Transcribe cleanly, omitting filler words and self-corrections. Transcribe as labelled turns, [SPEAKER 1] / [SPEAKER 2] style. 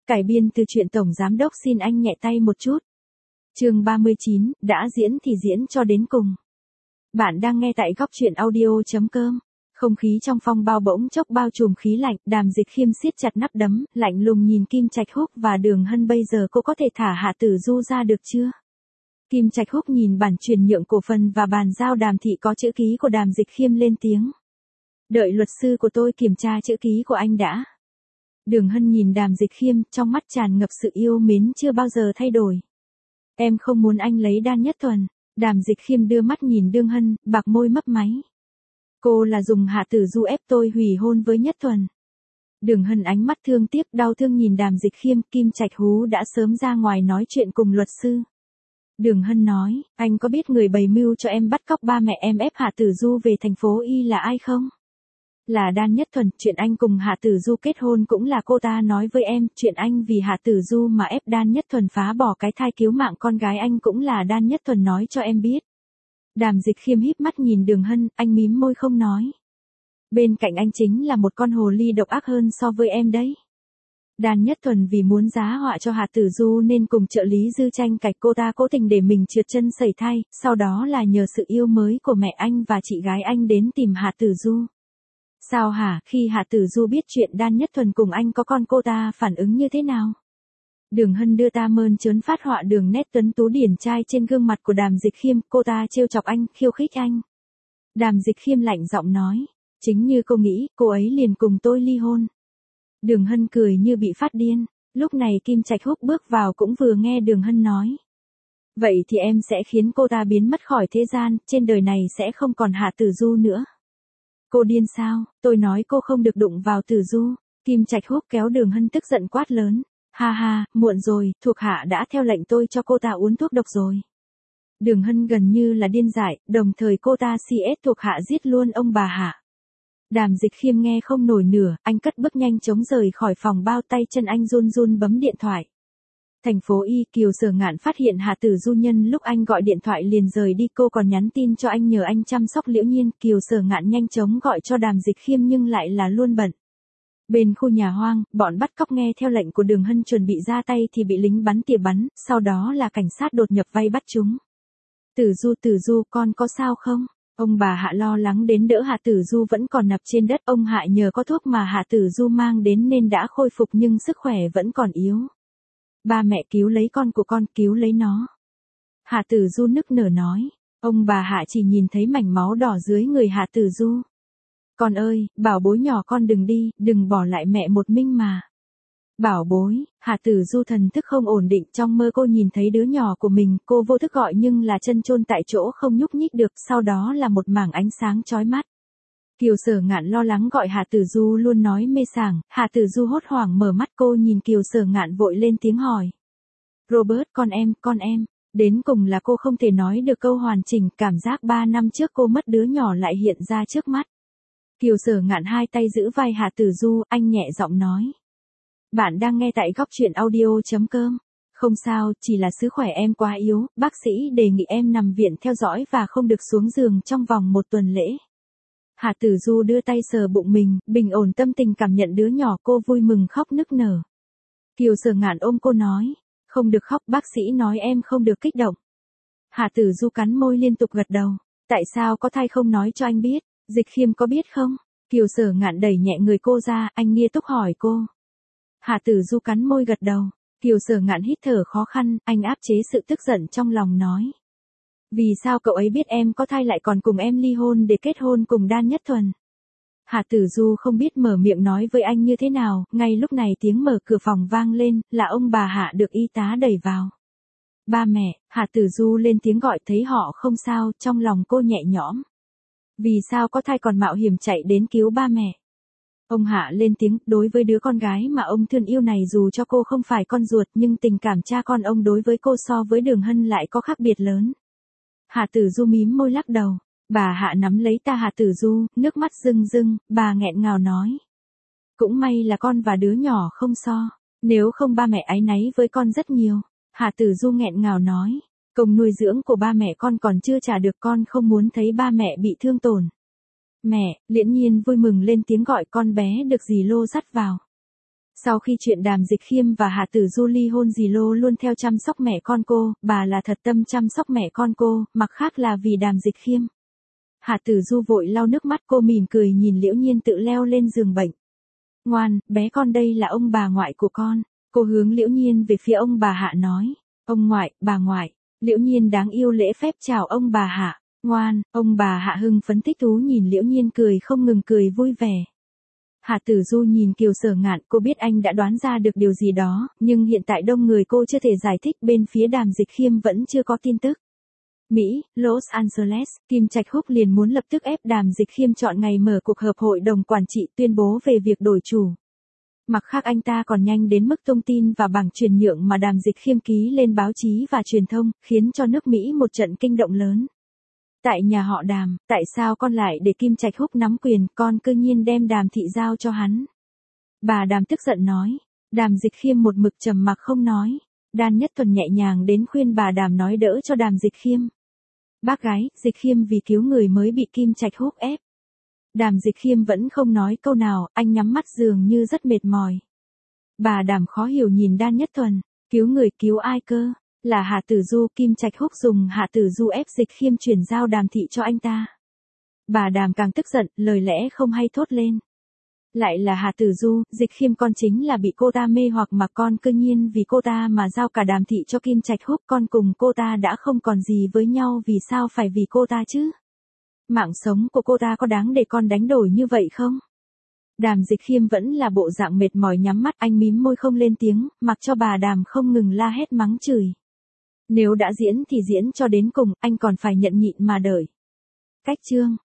[SPEAKER 1] Cải biên từ truyện Tổng Giám Đốc xin anh nhẹ tay một chút. Chương 39, đã diễn thì diễn cho đến cùng. Bạn đang nghe tại góc truyện audio.com. Không khí trong phòng bao bỗng chốc bao trùm khí lạnh, Đàm Dịch Khiêm siết chặt nắp đấm, lạnh lùng nhìn Kim Trạch Húc và Đường Hân. Bây giờ cô có thể thả Hạ Tử Du ra được chưa? Kim Trạch Húc nhìn bản chuyển nhượng cổ phần và bàn giao đàm thị có chữ ký của Đàm Dịch Khiêm lên tiếng. Đợi luật sư của tôi kiểm tra chữ ký của anh đã. Đường Hân nhìn Đàm Dịch Khiêm, trong mắt tràn ngập sự yêu mến chưa bao giờ thay đổi. Em không muốn anh lấy Đan Nhất Thuần. Đàm Dịch Khiêm đưa mắt nhìn Đường Hân, bạc môi mấp máy. Cô là dùng Hạ Tử Du ép tôi hủy hôn với Nhất Thuần. Đường Hân ánh mắt thương tiếc đau thương nhìn Đàm Dịch Khiêm. Kim Trạch Hú đã sớm ra ngoài nói chuyện cùng luật sư. Đường Hân nói, anh có biết người bày mưu cho em bắt cóc ba mẹ em ép Hạ Tử Du về thành phố Y là ai không? Là Đan Nhất Thuần. Chuyện anh cùng Hạ Tử Du kết hôn cũng là cô ta nói với em. Chuyện anh vì Hạ Tử Du mà ép Đan Nhất Thuần phá bỏ cái thai cứu mạng con gái anh cũng là Đan Nhất Thuần nói cho em biết. Đàm Dịch Khiêm híp mắt nhìn Đường Hân, anh mím môi không nói. Bên cạnh anh chính là một con hồ ly độc ác hơn so với em đấy. Đan Nhất Thuần vì muốn giá họa cho Hạ Tử Du nên cùng trợ lý Dư tranh cạch cô ta cố tình để mình trượt chân sẩy thai, sau đó là nhờ sự yêu mới của mẹ anh và chị gái anh đến tìm Hạ Tử Du. Sao hả, khi Hạ Tử Du biết chuyện Đan Nhất Thuần cùng anh có con cô ta phản ứng như thế nào? Đường Hân đưa ta mơn trớn phát họa đường nét tuấn tú điển trai trên gương mặt của Đàm Dịch Khiêm, cô ta trêu chọc anh, khiêu khích anh. Đàm Dịch Khiêm lạnh giọng nói, chính như cô nghĩ, cô ấy liền cùng tôi ly hôn. Đường Hân cười như bị phát điên, lúc này Kim Trạch Húc bước vào cũng vừa nghe Đường Hân nói. Vậy thì em sẽ khiến cô ta biến mất khỏi thế gian, trên đời này sẽ không còn Hạ Tử Du nữa. Cô điên sao, tôi nói cô không được đụng vào Tử Du. Kim Trạch Húc kéo Đường Hân tức giận quát lớn. Ha ha, muộn rồi, thuộc hạ đã theo lệnh tôi cho cô ta uống thuốc độc rồi. Đường Hân gần như là điên dại, đồng thời cô ta CS thuộc hạ giết luôn ông bà Hạ. Đàm Dịch Khiêm nghe không nổi nửa, anh cất bước nhanh chóng rời khỏi phòng bao, tay chân anh run run bấm điện thoại. Thành phố Y, Kiều Sở Ngạn phát hiện Hạ Tử Du nhân lúc anh gọi điện thoại liền rời đi, cô còn nhắn tin cho anh nhờ anh chăm sóc Liễu Nhiên. Kiều Sở Ngạn nhanh chóng gọi cho Đàm Dịch Khiêm nhưng lại là luôn bận. Bên khu nhà hoang, bọn bắt cóc nghe theo lệnh của Đường Hân chuẩn bị ra tay thì bị lính bắn tỉa bắn, sau đó là cảnh sát đột nhập vây bắt chúng. Tử Du, con có sao không? Ông bà Hạ lo lắng đến đỡ Hạ Tử Du vẫn còn nằm trên đất. Ông Hạ nhờ có thuốc mà Hạ Tử Du mang đến nên đã khôi phục nhưng sức khỏe vẫn còn yếu. Ba mẹ cứu lấy con của con, cứu lấy nó. Hạ Tử Du nức nở nói. Ông bà Hạ chỉ nhìn thấy mảnh máu đỏ dưới người Hạ Tử Du. Con ơi, bảo bối nhỏ con đừng đi, đừng bỏ lại mẹ một mình mà. Bảo bối, Hạ Tử Du thần thức không ổn định, trong mơ cô nhìn thấy đứa nhỏ của mình, cô vô thức gọi nhưng là chân chôn tại chỗ không nhúc nhích được, sau đó là một mảng ánh sáng chói mắt. Kiều Sở Ngạn lo lắng gọi Hạ Tử Du luôn nói mê sảng, Hạ Tử Du hốt hoảng mở mắt, cô nhìn Kiều Sở Ngạn vội lên tiếng hỏi. Robert, con em, đến cùng là cô không thể nói được câu hoàn chỉnh, cảm giác 3 năm trước cô mất đứa nhỏ lại hiện ra trước mắt. Kiều Sở Ngạn hai tay giữ vai Hạ Tử Du, anh nhẹ giọng nói. Bạn đang nghe tại góc truyện audio.com. Không sao, chỉ là sức khỏe em quá yếu, bác sĩ đề nghị em nằm viện theo dõi và không được xuống giường trong vòng 1 tuần lễ. Hạ Tử Du đưa tay sờ bụng mình, bình ổn tâm tình cảm nhận đứa nhỏ, cô vui mừng khóc nức nở. Kiều Sở Ngạn ôm cô nói, không được khóc, bác sĩ nói em không được kích động. Hạ Tử Du cắn môi liên tục gật đầu, tại sao có thai không nói cho anh biết, Dịch Khiêm có biết không? Kiều Sở Ngạn đẩy nhẹ người cô ra, anh nghiêm túc hỏi cô. Hạ Tử Du cắn môi gật đầu, Kiều Sở Ngạn hít thở khó khăn, anh áp chế sự tức giận trong lòng nói. Vì sao cậu ấy biết em có thai lại còn cùng em ly hôn để kết hôn cùng Đan Nhất Thuần? Hạ Tử Du không biết mở miệng nói với anh như thế nào, ngay lúc này tiếng mở cửa phòng vang lên, là ông bà Hạ được y tá đẩy vào. Ba mẹ, Hạ Tử Du lên tiếng gọi, thấy họ không sao, trong lòng cô nhẹ nhõm. Vì sao có thai còn mạo hiểm chạy đến cứu ba mẹ? Ông Hạ lên tiếng, đối với đứa con gái mà ông thương yêu này dù cho cô không phải con ruột nhưng tình cảm cha con ông đối với cô so với Đường Hân lại có khác biệt lớn. Hạ Tử Du mím môi lắc đầu, bà Hạ nắm lấy ta Hạ Tử Du, nước mắt rưng rưng, bà nghẹn ngào nói. Cũng may là con và đứa nhỏ không so, nếu không ba mẹ áy náy với con rất nhiều. Hạ Tử Du nghẹn ngào nói, công nuôi dưỡng của ba mẹ con còn chưa trả được, con không muốn thấy ba mẹ bị thương tổn. Mẹ, Liễu Nhiên vui mừng lên tiếng gọi, con bé được dì Lô dắt vào. Sau khi chuyện Đàm Dịch Khiêm và Hạ Tử Du ly hôn, dì Lô luôn theo chăm sóc mẹ con cô, bà là thật tâm chăm sóc mẹ con cô, mặc khác là vì Đàm Dịch Khiêm. Hạ Tử Du vội lau nước mắt, cô mỉm cười nhìn Liễu Nhiên tự leo lên giường bệnh. Ngoan, bé con, đây là ông bà ngoại của con. Cô hướng Liễu Nhiên về phía ông bà Hạ nói. Ông ngoại, bà ngoại. Liễu Nhiên đáng yêu lễ phép chào ông bà Hạ. Ngoan, ông bà Hạ hưng phấn thích thú nhìn Liễu Nhiên cười không ngừng, cười vui vẻ. Hạ Tử Du nhìn Kiều Sở Ngạn, cô biết anh đã đoán ra được điều gì đó, nhưng hiện tại đông người cô chưa thể giải thích, bên phía Đàm Dịch Khiêm vẫn chưa có tin tức. Mỹ, Los Angeles, Kim Trạch Húc liền muốn lập tức ép Đàm Dịch Khiêm chọn ngày mở cuộc họp hội đồng quản trị tuyên bố về việc đổi chủ. Mặt khác anh ta còn nhanh đến mức thông tin và bảng chuyển nhượng mà Đàm Dịch Khiêm ký lên báo chí và truyền thông, khiến cho nước Mỹ một trận kinh động lớn. Tại nhà họ Đàm, tại sao con lại để Kim Trạch Húc nắm quyền, con cư nhiên đem Đàm thị giao cho hắn. Bà Đàm tức giận nói. Đàm Dịch Khiêm một mực trầm mặc không nói. Đan Nhất Thuần nhẹ nhàng đến khuyên bà Đàm nói đỡ cho Đàm Dịch Khiêm. Bác gái, Dịch Khiêm vì cứu người mới bị Kim Trạch Húc ép. Đàm Dịch Khiêm vẫn không nói câu nào, anh nhắm mắt dường như rất mệt mỏi. Bà Đàm khó hiểu nhìn Đan Nhất Thuần. Cứu người, cứu ai cơ? Là Hạ Tử Du. Kim Trạch Húc dùng Hạ Tử Du ép Dịch Khiêm chuyển giao Đàm thị cho anh ta. Bà Đàm càng tức giận, lời lẽ không hay thốt lên. Lại là Hạ Tử Du, Dịch Khiêm con chính là bị cô ta mê hoặc mà con cư nhiên vì cô ta mà giao cả Đàm thị cho Kim Trạch Húc, con cùng cô ta đã không còn gì với nhau, vì sao phải vì cô ta chứ? Mạng sống của cô ta có đáng để con đánh đổi như vậy không? Đàm Dịch Khiêm vẫn là bộ dạng mệt mỏi nhắm mắt, anh mím môi không lên tiếng, mặc cho bà Đàm không ngừng la hét mắng chửi. Nếu đã diễn thì diễn cho đến cùng, anh còn phải nhận nhịn mà đợi. Cách chương